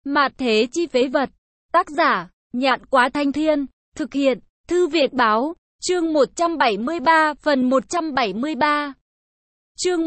Mạt thế chi phế vật. Tác giả, Nhạn Quá Thanh Thiên. Thực hiện, Thư Việt Báo. Chương 173, phần 173. Chương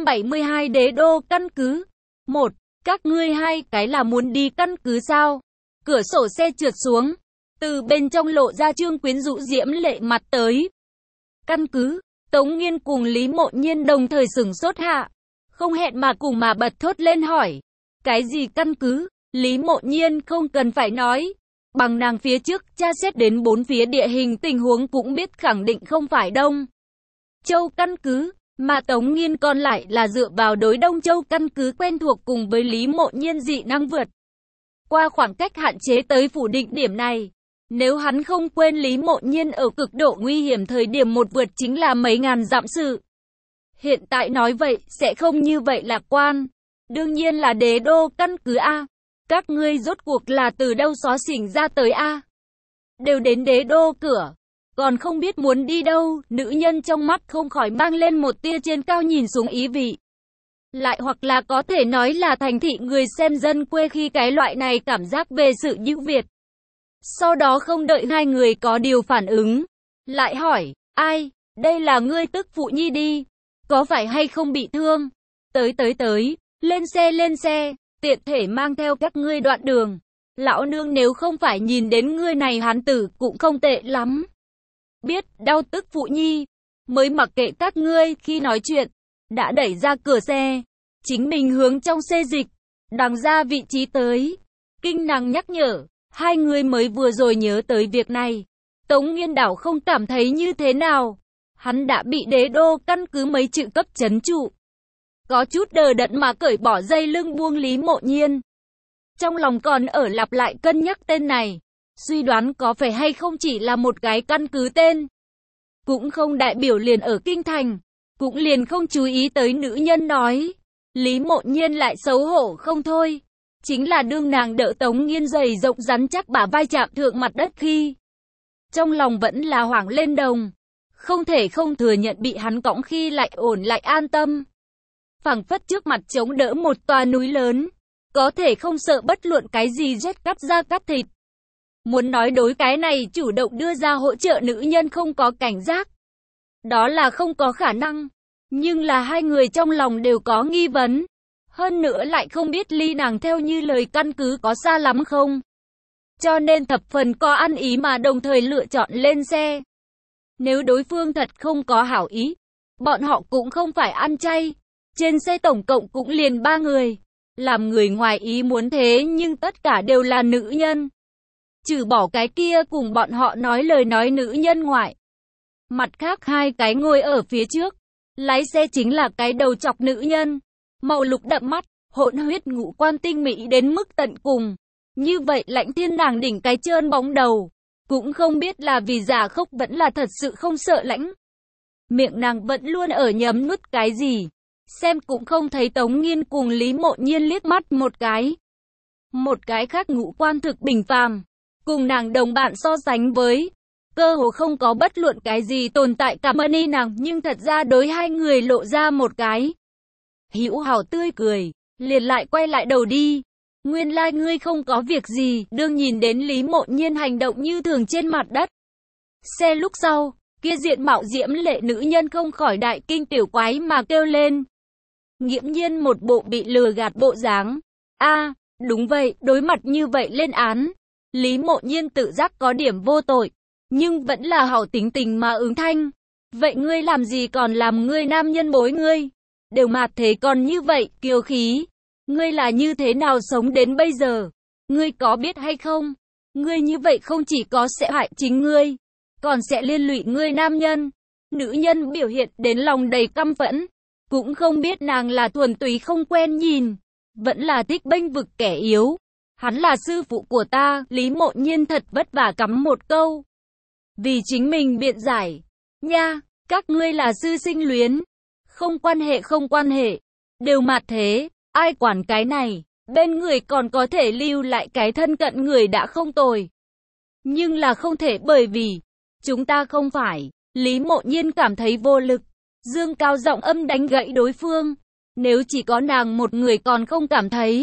172 Đế đô căn cứ. 1. Các ngươi hai cái là muốn đi căn cứ sao? Cửa sổ xe trượt xuống. Từ bên trong lộ ra Trương Quyến Rũ diễm lệ mặt tới. Căn cứ. Tống Nghiên cùng Lý Mộ Nhiên đồng thời sửng sốt hạ. Không hẹn mà cùng mà bật thốt lên hỏi. Cái gì căn cứ? Lý Mộ Nhiên không cần phải nói. Bằng nàng phía trước tra xét đến bốn phía địa hình tình huống cũng biết khẳng định không phải Đông Châu căn cứ, mà Tống Nghiên còn lại là dựa vào đối Đông Châu căn cứ quen thuộc cùng với Lý Mộ Nhiên dị năng vượt qua khoảng cách hạn chế tới phủ định điểm này. Nếu hắn không quên Lý Mộ Nhiên ở cực độ nguy hiểm thời điểm một vượt chính là mấy ngàn dặm sự. Hiện tại nói vậy sẽ không như vậy lạc quan. Đương nhiên là đế đô căn cứ A. Các ngươi rốt cuộc là từ đâu xó xỉnh ra tới A? Đều đến đế đô cửa. Còn không biết muốn đi đâu, nữ nhân trong mắt không khỏi mang lên một tia trên cao nhìn xuống ý vị. Lại hoặc là có thể nói là thành thị người xem dân quê khi cái loại này cảm giác về sự ưu việt. Sau đó không đợi hai người có điều phản ứng. Lại hỏi, ai, đây là ngươi tức phụ nhi đi. Có phải hay không bị thương? Tới, lên xe. Tiện thể mang theo các ngươi đoạn đường. Lão nương nếu không phải nhìn đến ngươi này hán tử cũng không tệ lắm. Biết, đau tức phụ nhi. Mới mặc kệ các ngươi khi nói chuyện. Đã đẩy ra cửa xe. Chính mình hướng trong xe dịch. Đằng ra vị trí tới. Kinh nàng nhắc nhở. Hai người mới vừa rồi nhớ tới việc này. Tống Nghiên đảo không cảm thấy như thế nào. Hắn đã bị đế đô căn cứ mấy chữ cấp trấn trụ. Có chút đờ đẫn mà cởi bỏ dây lưng buông Lý Mộ Nhiên. Trong lòng còn ở lặp lại cân nhắc tên này. Suy đoán có phải hay không chỉ là một cái căn cứ tên. Cũng không đại biểu liền ở kinh thành. Cũng liền không chú ý tới nữ nhân nói. Lý Mộ Nhiên lại xấu hổ không thôi. Chính là đương nàng đỡ Tống Nghiên dày rộng rắn chắc bả vai chạm thượng mặt đất khi. Trong lòng vẫn là hoảng lên đồng. Không thể không thừa nhận bị hắn cõng khi lại ổn lại an tâm. Phảng phất trước mặt chống đỡ một tòa núi lớn. Có thể không sợ bất luận cái gì rét cắt da cắt thịt. Muốn nói đối cái này chủ động đưa ra hỗ trợ nữ nhân không có cảnh giác. Đó là không có khả năng. Nhưng là hai người trong lòng đều có nghi vấn. Hơn nữa lại không biết ly nàng theo như lời căn cứ có xa lắm không. Cho nên thập phần có ăn ý mà đồng thời lựa chọn lên xe. Nếu đối phương thật không có hảo ý, bọn họ cũng không phải ăn chay. Trên xe tổng cộng cũng liền 3 người. Làm người ngoài ý muốn thế nhưng tất cả đều là nữ nhân. Trừ bỏ cái kia cùng bọn họ nói lời nói nữ nhân ngoại. Mặt khác hai cái ngồi ở phía trước. Lái xe chính là cái đầu chọc nữ nhân. Màu lục đậm mắt, hỗn huyết ngũ quan tinh mỹ đến mức tận cùng. Như vậy Lãnh Thiên nàng đỉnh cái trơn bóng đầu. Cũng không biết là vì giả khóc vẫn là thật sự không sợ lãnh. Miệng nàng vẫn luôn ở nhấm nuốt cái gì. Xem cũng không thấy Tống Nghiên cùng Lý Mộ Nhiên liếc mắt một cái. Một cái khác ngũ quan thực bình phàm. Cùng nàng đồng bạn so sánh với. Cơ hồ không có bất luận cái gì tồn tại cảm ơn y nàng. Nhưng thật ra đối hai người lộ ra một cái hữu hảo tươi cười. Liền lại quay lại đầu đi. Nguyên lai ngươi không có việc gì. Đương nhìn đến Lý Mộ Nhiên hành động như thường trên mặt đất. Xe lúc sau. Kia diện mạo diễm lệ nữ nhân không khỏi đại kinh tiểu quái mà kêu lên. Nghiễm nhiên một bộ bị lừa gạt bộ dáng. A, đúng vậy, đối mặt như vậy lên án. Lý Mộ Nhiên tự giác có điểm vô tội. Nhưng vẫn là hảo tính tình mà ứng thanh. Vậy ngươi làm gì còn làm ngươi nam nhân bối ngươi? Đều mạt thế còn như vậy, kiêu khí. Ngươi là như thế nào sống đến bây giờ? Ngươi có biết hay không? Ngươi như vậy không chỉ có sẽ hại chính ngươi. Còn sẽ liên lụy ngươi nam nhân. Nữ nhân biểu hiện đến lòng đầy căm phẫn. Cũng không biết nàng là thuần túy không quen nhìn. Vẫn là thích bênh vực kẻ yếu. Hắn là sư phụ của ta. Lý Mộ Nhiên thật vất vả cắm một câu. Vì chính mình biện giải. Nha, các ngươi là sư sinh luyến. Không quan hệ. Đều mạt thế. Ai quản cái này. Bên người còn có thể lưu lại cái thân cận người đã không tồi. Nhưng là không thể bởi vì chúng ta không phải. Lý Mộ Nhiên cảm thấy vô lực. Dương cao giọng âm đánh gãy đối phương. Nếu chỉ có nàng một người còn không cảm thấy.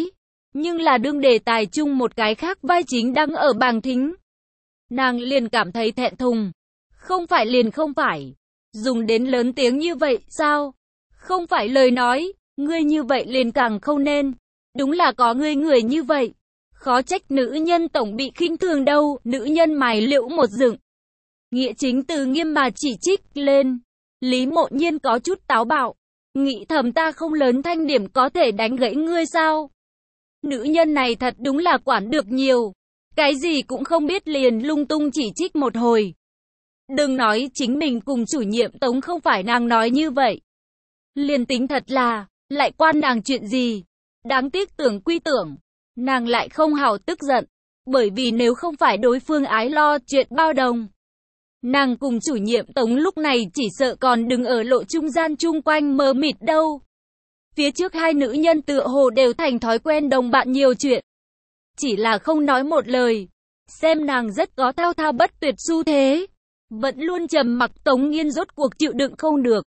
Nhưng là đương đề tài chung một cái khác vai chính đang ở bảng thính. Nàng liền cảm thấy thẹn thùng. Không phải liền không phải. Dùng đến lớn tiếng như vậy sao? Không phải lời nói, ngươi như vậy liền càng không nên. Đúng là có người như vậy. Khó trách nữ nhân tổng bị khinh thường đâu, nữ nhân mày liễu một dựng. Nghĩa chính từ nghiêm mà chỉ trích lên. Lý Mộ Nhiên có chút táo bạo. Nghĩ thầm ta không lớn thanh điểm có thể đánh gãy ngươi sao? Nữ nhân này thật đúng là quản được nhiều. Cái gì cũng không biết liền lung tung chỉ trích một hồi. Đừng nói chính mình cùng chủ nhiệm Tống không phải nàng nói như vậy. Liền tính thật là, lại quan nàng chuyện gì? Đáng tiếc tưởng quy tưởng. Nàng lại không hào tức giận. Bởi vì nếu không phải đối phương ái lo chuyện bao đồng. Nàng cùng chủ nhiệm Tống lúc này chỉ sợ còn đứng ở lộ trung gian chung quanh mờ mịt đâu. Phía trước hai nữ nhân tựa hồ đều thành thói quen đồng bạn nhiều chuyện. Chỉ là không nói một lời. Xem nàng rất có thao thao bất tuyệt xu thế. Vẫn luôn trầm mặc Tống Nghiên rốt cuộc chịu đựng không được.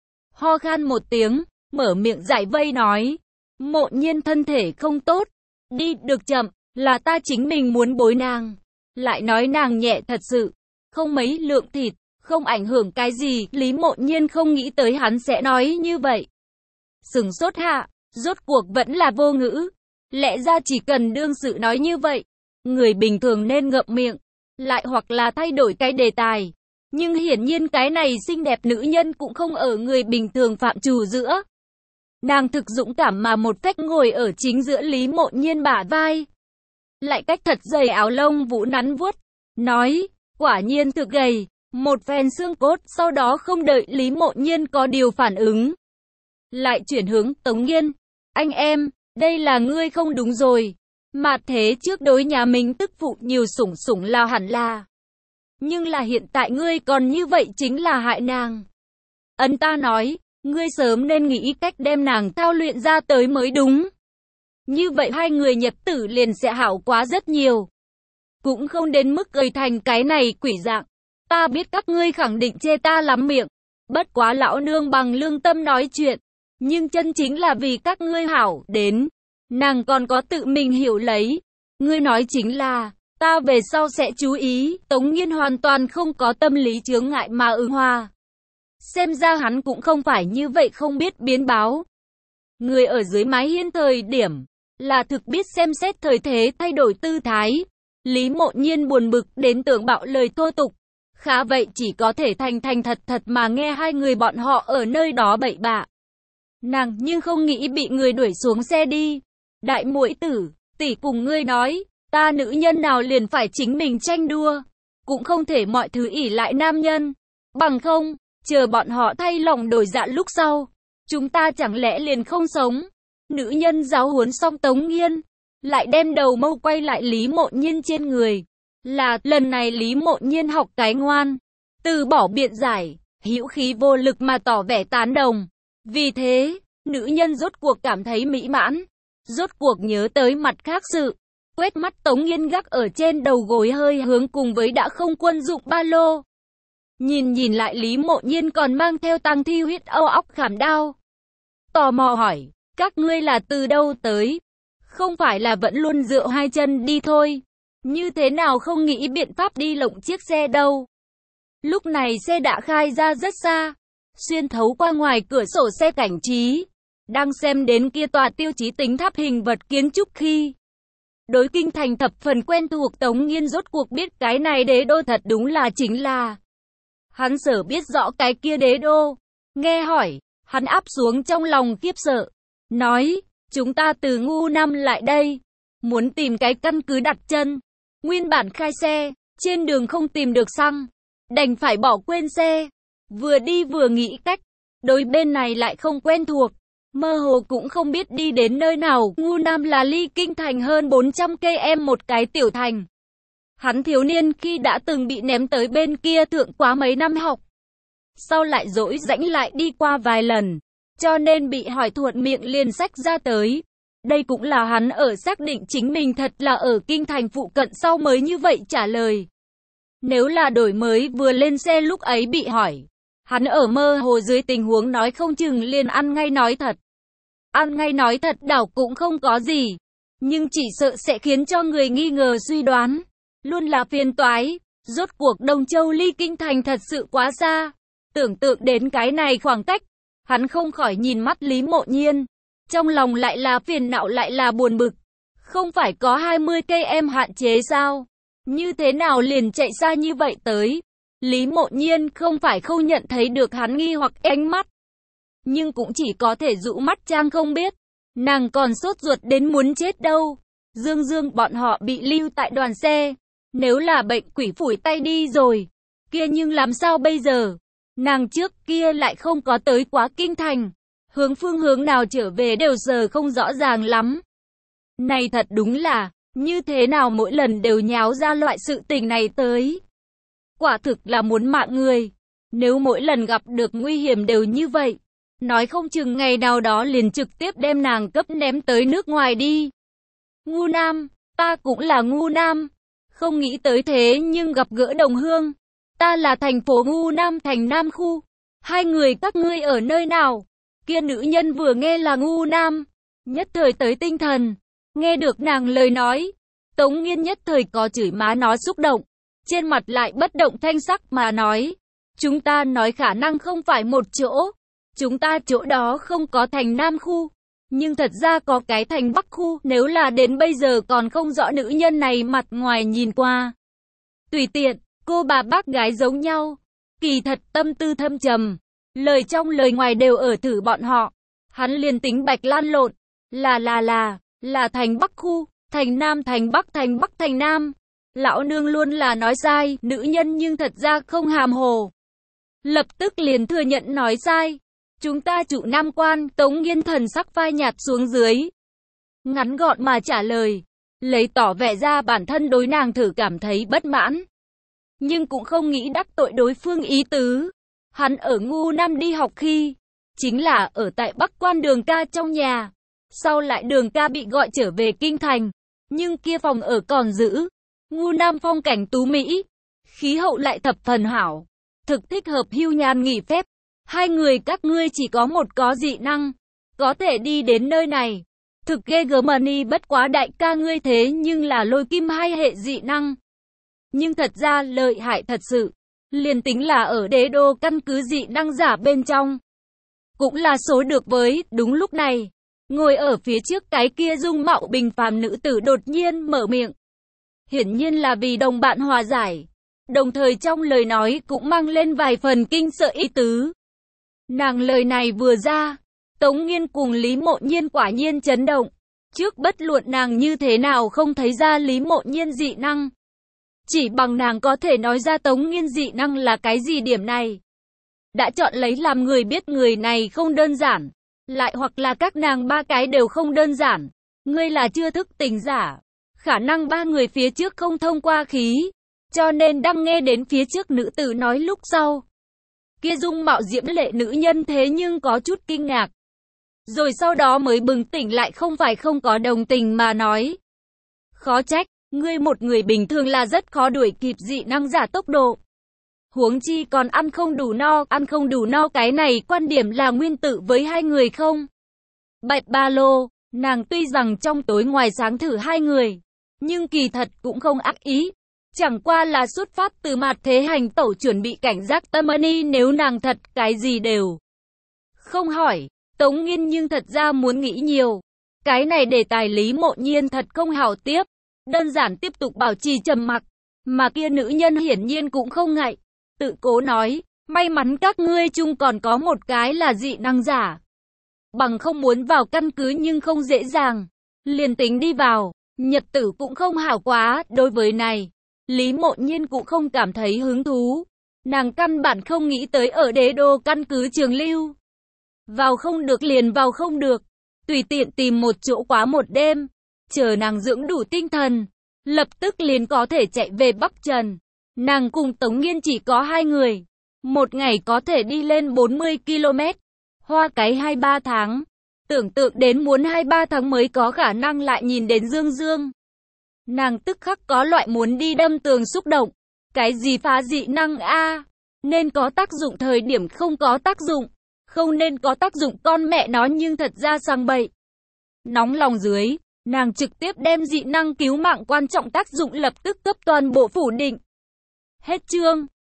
Ho khan một tiếng, mở miệng giải vây nói. Mộ Nhiên thân thể không tốt. Đi được chậm, là ta chính mình muốn bối nàng. Lại nói nàng nhẹ thật sự. Không mấy lượng thịt, không ảnh hưởng cái gì. Lý Mộ Nhiên không nghĩ tới hắn sẽ nói như vậy. Sừng sốt hạ, rốt cuộc vẫn là vô ngữ. Lẽ ra chỉ cần đương sự nói như vậy. Người bình thường nên ngậm miệng. Lại hoặc là thay đổi cái đề tài. Nhưng hiển nhiên cái này xinh đẹp nữ nhân cũng không ở người bình thường phạm trù giữa. Nàng thực dũng cảm mà một phách ngồi ở chính giữa Lý Mộ Nhiên bả vai. Lại cách thật dày áo lông vũ nắn vuốt. Nói, quả nhiên thực gầy. Một phen xương cốt, sau đó không đợi Lý Mộ Nhiên có điều phản ứng. Lại chuyển hướng Tống Nghiên. Anh em, đây là ngươi không đúng rồi. Mà thế trước đối nhà mình tức phụ nhiều sủng là hẳn là. Nhưng là hiện tại ngươi còn như vậy chính là hại nàng. Ấn ta nói, ngươi sớm nên nghĩ cách đem nàng thao luyện ra tới mới đúng. Như vậy hai người nhật tử liền sẽ hảo quá rất nhiều. Cũng không đến mức gây thành cái này quỷ dạng. Ta biết các ngươi khẳng định chê ta lắm miệng. Bất quá lão nương bằng lương tâm nói chuyện. Nhưng chân chính là vì các ngươi hảo đến. Nàng còn có tự mình hiểu lấy. Ngươi nói chính là, ta về sau sẽ chú ý. Tống Nghiên hoàn toàn không có tâm lý chướng ngại mà ứng hòa. Xem ra hắn cũng không phải như vậy không biết biến báo. Người ở dưới mái hiên thời điểm, là thực biết xem xét thời thế thay đổi tư thái. Lý Mộ Nhiên buồn bực đến tưởng bạo lời thô tục. Khá vậy chỉ có thể thành thật mà nghe hai người bọn họ ở nơi đó bậy bạ. Nàng nhưng không nghĩ bị người đuổi xuống xe đi. Đại muội tử, tỷ cùng ngươi nói, ta nữ nhân nào liền phải chính mình tranh đua. Cũng không thể mọi thứ ỷ lại nam nhân. Bằng không, chờ bọn họ thay lòng đổi dạ lúc sau. Chúng ta chẳng lẽ liền không sống. Nữ nhân giáo huấn xong Tống Nghiên. Lại đem đầu mâu quay lại Lý Mộ Nhiên trên người. Là lần này Lý Mộ Nhiên học cái ngoan. Từ bỏ biện giải, hữu khí vô lực mà tỏ vẻ tán đồng. Vì thế, nữ nhân rốt cuộc cảm thấy mỹ mãn. Rốt cuộc nhớ tới mặt khác sự. Quét mắt Tống Nghiên gác ở trên đầu gối hơi hướng cùng với đã không quân dụng ba lô. Nhìn lại Lý Mộ Nhiên còn mang theo tang thi huyết âu óc khảm đao. Tò mò hỏi, các ngươi là từ đâu tới? Không phải là vẫn luôn dựa hai chân đi thôi. Như thế nào không nghĩ biện pháp đi lộng chiếc xe đâu? Lúc này xe đã khai ra rất xa. Xuyên thấu qua ngoài cửa sổ xe cảnh trí. Đang xem đến kia tòa tiêu chí tính tháp hình vật kiến trúc khi. Đối kinh thành thập phần quen thuộc Tống Nghiên rốt cuộc biết cái này đế đô thật đúng là chính là. Hắn sở biết rõ cái kia đế đô. Nghe hỏi, hắn áp xuống trong lòng khiếp sợ. Nói, chúng ta từ Ngu Năm lại đây. Muốn tìm cái căn cứ đặt chân. Nguyên bản khai xe, trên đường không tìm được xăng. Đành phải bỏ quên xe. Vừa đi vừa nghĩ cách. Đối bên này lại không quen thuộc. Mơ hồ cũng không biết đi đến nơi nào. Ngu Nam là ly kinh thành hơn 400 km một cái tiểu thành. Hắn thiếu niên khi đã từng bị ném tới bên kia thượng quá mấy năm học. Sau lại dỗi rãnh lại đi qua vài lần. Cho nên bị hỏi thuận miệng liền sách ra tới. Đây cũng là hắn ở xác định chính mình thật là ở kinh thành phụ cận sau mới như vậy trả lời. Nếu là đổi mới vừa lên xe lúc ấy bị hỏi. Hắn ở mơ hồ dưới tình huống nói không chừng liền ăn ngay nói thật. Ăn ngay nói thật đảo cũng không có gì. nhưng chỉ sợ sẽ khiến cho người nghi ngờ suy đoán. Luôn là phiền toái, rốt cuộc Đông Châu ly kinh thành thật sự quá xa. Tưởng tượng đến cái này khoảng cách, hắn không khỏi nhìn mắt Lý Mộ Nhiên. Trong lòng lại là phiền não lại là buồn bực. Không phải có 20 cây em hạn chế sao? Như thế nào liền chạy xa như vậy tới? Lý Mộ Nhiên không phải không nhận thấy được hắn nghi hoặc ánh mắt, nhưng cũng chỉ có thể dụ mắt trang không biết. Nàng còn sốt ruột đến muốn chết đâu. Dương Dương bọn họ bị lưu tại đoàn xe. Nếu là bệnh quỷ phủi tay đi rồi, kia nhưng làm sao bây giờ? Nàng trước kia lại không có tới quá kinh thành. Phương hướng nào trở về đều giờ không rõ ràng lắm. Này thật đúng là, như thế nào mỗi lần đều nháo ra loại sự tình này tới. Quả thực là muốn mạng người. Nếu mỗi lần gặp được nguy hiểm đều như vậy, nói không chừng ngày nào đó liền trực tiếp đem nàng cấp ném tới nước ngoài đi. Ngu Nam, ta cũng là Ngu Nam. Không nghĩ tới thế nhưng gặp gỡ đồng hương. Ta là thành phố Ngu Nam thành Nam khu. Hai người các ngươi ở nơi nào? Kia nữ nhân vừa nghe là Ngu Nam, nhất thời tới tinh thần. Nghe được nàng lời nói, Tống Nghiên nhất thời có chửi má nó xúc động. Trên mặt lại bất động thanh sắc mà nói. Chúng ta nói khả năng không phải một chỗ. Chúng ta chỗ đó không có thành Nam khu. Nhưng thật ra có cái thành Bắc khu. Nếu là đến bây giờ còn không rõ nữ nhân này mặt ngoài nhìn qua tùy tiện, cô bà bác gái giống nhau. Kỳ thật tâm tư thâm trầm. Lời trong lời ngoài đều ở thử bọn họ. Hắn liền tính bạch lan lộn. Là thành Bắc khu. Thành Nam thành Bắc thành Bắc thành Nam. Lão nương luôn là nói sai. Nữ nhân nhưng thật ra không hàm hồ. Lập tức liền thừa nhận nói sai. Chúng ta trụ Nam quan. Tống Nghiên thần sắc phai nhạt xuống dưới. Ngắn gọn mà trả lời. Lấy tỏ vẻ ra bản thân đối nàng thử cảm thấy bất mãn. Nhưng cũng không nghĩ đắc tội đối phương ý tứ. Hắn ở Ngu Nam đi học khi, chính là ở tại Bắc quan Đường ca trong nhà. Sau lại Đường ca bị gọi trở về kinh thành. Nhưng kia phòng ở còn giữ. Ngu Nam phong cảnh tú mỹ. Khí hậu lại thập phần hảo. Thực thích hợp hưu nhàn nghỉ phép. Hai người các ngươi chỉ có một có dị năng. Có thể đi đến nơi này. Thực ghê gớm bất quá đại ca ngươi thế nhưng là lôi kim hai hệ dị năng. Nhưng thật ra lợi hại thật sự. Liền tính là ở đế đô căn cứ dị năng giả bên trong. Cũng là số được với, đúng lúc này. Ngồi ở phía trước cái kia dung mạo bình phàm nữ tử đột nhiên mở miệng. Hiển nhiên là vì đồng bạn hòa giải. Đồng thời trong lời nói cũng mang lên vài phần kinh sợ ý tứ. Nàng lời này vừa ra, Tống Nghiên cùng Lý Mộ Nhiên quả nhiên chấn động. Trước bất luận nàng như thế nào không thấy ra Lý Mộ Nhiên dị năng. Chỉ bằng nàng có thể nói ra Tống Nghiên dị năng là cái gì điểm này. Đã chọn lấy làm người biết người này không đơn giản. Lại hoặc là các nàng ba cái đều không đơn giản. Ngươi là chưa thức tỉnh giả. Khả năng ba người phía trước không thông qua khí. Cho nên đang nghe đến phía trước nữ tử nói lúc sau. Kia dung mạo diễm lệ nữ nhân thế nhưng có chút kinh ngạc. Rồi sau đó mới bừng tỉnh lại không phải không có đồng tình mà nói. Khó trách, ngươi một người bình thường là rất khó đuổi kịp dị năng giả tốc độ. Huống chi còn ăn không đủ no cái này quan điểm là nguyên tử với hai người không? Bạch ba lô, nàng tuy rằng trong tối ngoài sáng thử hai người, nhưng kỳ thật cũng không ác ý. Chẳng qua là xuất phát từ mặt thế hành tẩu chuẩn bị cảnh giác tâm ân nếu nàng thật cái gì đều không hỏi. Tống Nghiên nhưng thật ra muốn nghĩ nhiều. Cái này đề tài Lý Mộ Nhiên thật không hảo tiếp. Đơn giản tiếp tục bảo trì trầm mặc. Mà kia nữ nhân hiển nhiên cũng không ngại. Tự cố nói, may mắn các ngươi chung còn có một cái là dị năng giả. Bằng không muốn vào căn cứ nhưng không dễ dàng. Liền tính đi vào, nhật tử cũng không hảo quá. Đối với này, Lý Mộ Nhiên cũng không cảm thấy hứng thú. Nàng căn bản không nghĩ tới ở đế đô căn cứ trường lưu. Vào không được liền vào không được. Tùy tiện tìm một chỗ quá một đêm. Chờ nàng dưỡng đủ tinh thần. Lập tức liền có thể chạy về Bắc Trần. Nàng cùng Tống Nghiên chỉ có hai người. Một ngày có thể đi lên 40 km. Hoa cái 2-3 tháng. Tưởng tượng đến muốn 2-3 tháng mới có khả năng lại nhìn đến Dương Dương. Nàng tức khắc có loại muốn đi đâm tường xúc động. Cái gì phá dị năng a? Nên có tác dụng thời điểm không có tác dụng. Không nên có tác dụng con mẹ nó nhưng thật ra sang bậy. Nóng lòng dưới, Nàng trực tiếp đem dị năng cứu mạng quan trọng tác dụng lập tức cấp toàn bộ phủ định. Hết chương.